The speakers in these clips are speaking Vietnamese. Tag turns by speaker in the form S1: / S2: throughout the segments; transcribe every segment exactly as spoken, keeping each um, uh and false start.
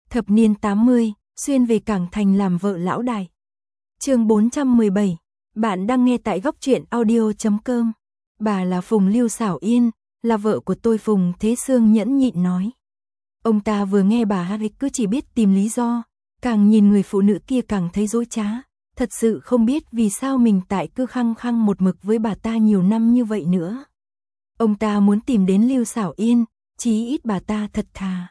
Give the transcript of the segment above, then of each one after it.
S1: Thập niên tám mươi, xuyên về Cảng Thành làm vợ lão đại. Chương bốn trăm mười bảy. Bạn đang nghe tại góc truyện audio chấm com. Bà là Phùng Lưu Xảo Yên, là vợ của tôi. Phùng Thế Sương nhẫn nhịn nói. Ông ta vừa nghe bà Harry cứ chỉ biết tìm lý do, càng nhìn người phụ nữ kia càng thấy dối trá, thật sự không biết vì sao mình tại cứ khăng khăng một mực với bà ta nhiều năm như vậy nữa. Ông ta muốn tìm đến Lưu Xảo Yên, chí ít bà ta thật thà.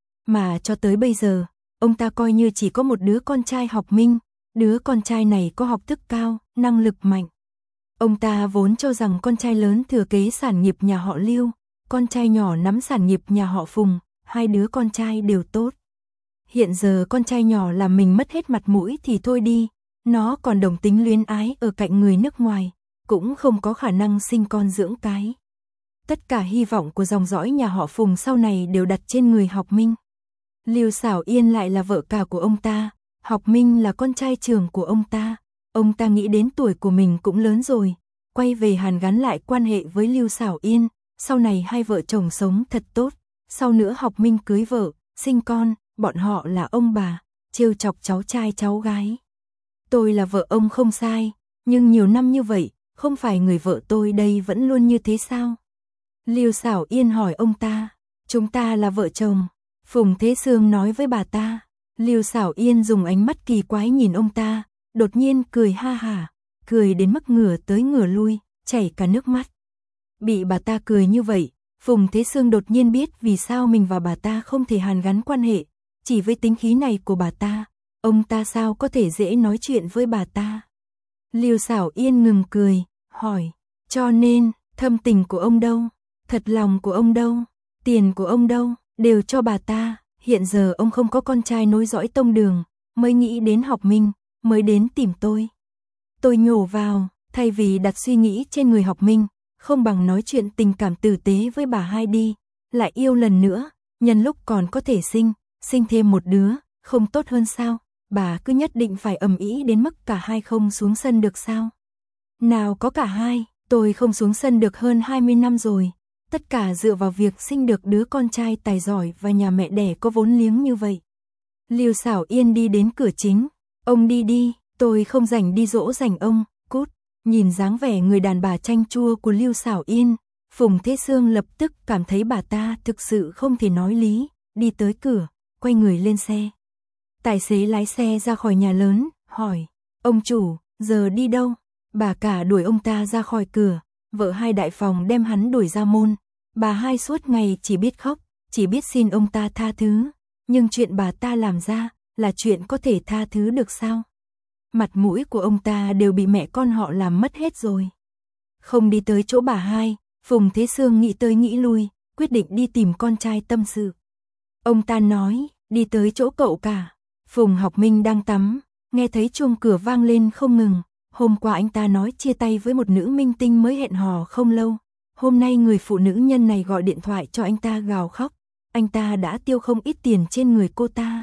S1: Mà cho tới bây giờ, ông ta coi như chỉ có một đứa con trai học Minh, đứa con trai này có học thức cao, năng lực mạnh. Ông ta vốn cho rằng con trai lớn thừa kế sản nghiệp nhà họ Lưu, con trai nhỏ nắm sản nghiệp nhà họ Phùng, hai đứa con trai đều tốt. Hiện giờ con trai nhỏ làm mình mất hết mặt mũi thì thôi đi, nó còn đồng tính luyến ái ở cạnh người nước ngoài, cũng không có khả năng sinh con dưỡng cái. Tất cả hy vọng của dòng dõi nhà họ Phùng sau này đều đặt trên người học Minh. Lưu Xảo Yên lại là vợ cả của ông ta, học Minh là con trai trưởng của ông ta. Ông ta nghĩ đến tuổi của mình cũng lớn rồi, quay về hàn gắn lại quan hệ với Lưu Xảo Yên, sau này hai vợ chồng sống thật tốt, sau nữa học Minh cưới vợ, sinh con, bọn họ là ông bà, trêu chọc cháu trai cháu gái. Tôi là vợ ông không sai, nhưng nhiều năm như vậy, không phải người vợ tôi đây vẫn luôn như thế sao? Lưu Xảo Yên hỏi ông ta. Chúng ta là vợ chồng, Phùng Thế Sương nói với bà ta. Lưu Xảo Yên dùng ánh mắt kỳ quái nhìn ông ta, đột nhiên cười ha hả, cười đến mức ngửa tới ngửa lui, chảy cả nước mắt. Bị bà ta cười như vậy, Phùng Thế Sương đột nhiên biết vì sao mình và bà ta không thể hàn gắn quan hệ, chỉ với tính khí này của bà ta, ông ta sao có thể dễ nói chuyện với bà ta. Lưu Xảo Yên ngừng cười, hỏi, cho nên, thâm tình của ông đâu, thật lòng của ông đâu, tiền của ông đâu, đều cho bà ta, hiện giờ ông không có con trai nối dõi tông đường, mới nghĩ đến học Minh, mới đến tìm tôi. Tôi nhổ vào, thay vì đặt suy nghĩ trên người học Minh, không bằng nói chuyện tình cảm tử tế với bà hai đi, lại yêu lần nữa, nhân lúc còn có thể sinh, sinh thêm một đứa, không tốt hơn sao, bà cứ nhất định phải ầm ĩ đến mức cả hai không xuống sân được sao? Nào có cả hai, tôi không xuống sân được hơn hai mươi năm rồi, tất cả dựa vào việc sinh được đứa con trai tài giỏi và nhà mẹ đẻ có vốn liếng như vậy. Lưu Xảo Yên đi đến cửa chính, ông đi đi, tôi không rảnh đi dỗ dành ông, cút. Nhìn dáng vẻ người đàn bà chanh chua của Lưu Xảo Yên, Phùng Thế Sương lập tức cảm thấy bà ta thực sự không thể nói lý, đi tới cửa, quay người lên xe. Tài xế lái xe ra khỏi nhà lớn, hỏi, ông chủ, giờ đi đâu? Bà cả đuổi ông ta ra khỏi cửa, vợ hai đại phòng đem hắn đuổi ra môn. Bà hai suốt ngày chỉ biết khóc, chỉ biết xin ông ta tha thứ, nhưng chuyện bà ta làm ra là chuyện có thể tha thứ được sao? Mặt mũi của ông ta đều bị mẹ con họ làm mất hết rồi. Không đi tới chỗ bà hai, Phùng Thế Sương nghĩ tới nghĩ lui, quyết định đi tìm con trai tâm sự. Ông ta nói, đi tới chỗ cậu cả. Phùng Học Minh đang tắm, nghe thấy chuông cửa vang lên không ngừng. Hôm qua anh ta nói chia tay với một nữ minh tinh mới hẹn hò không lâu. Hôm nay người phụ nữ nhân này gọi điện thoại cho anh ta gào khóc. Anh ta đã tiêu không ít tiền trên người cô ta.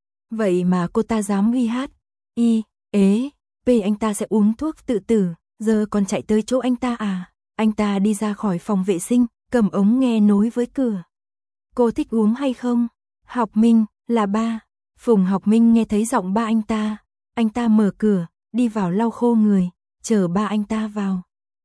S1: Vậy mà cô ta dám ghi hát. Y, ế, P anh ta sẽ uống thuốc tự tử, giờ còn chạy tới chỗ anh ta à. Anh ta đi ra khỏi phòng vệ sinh, cầm ống nghe nối với cửa. Cô thích uống hay không? Học Minh, là ba. Phùng Học Minh nghe thấy giọng ba anh ta. Anh ta mở cửa, đi vào lau khô người, chờ ba anh ta vào.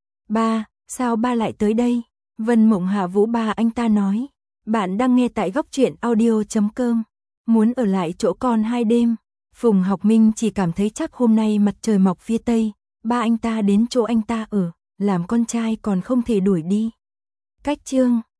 S1: Ba, sao ba lại tới đây? Vân Mộng Hạ Vũ ba anh ta nói. Bạn đang nghe tại góc truyện audio chấm com. Muốn ở lại chỗ con hai đêm. Phùng Học Minh chỉ cảm thấy chắc hôm nay mặt trời mọc phía tây, ba anh ta đến chỗ anh ta ở, làm con trai còn không thể đuổi đi. Cách chương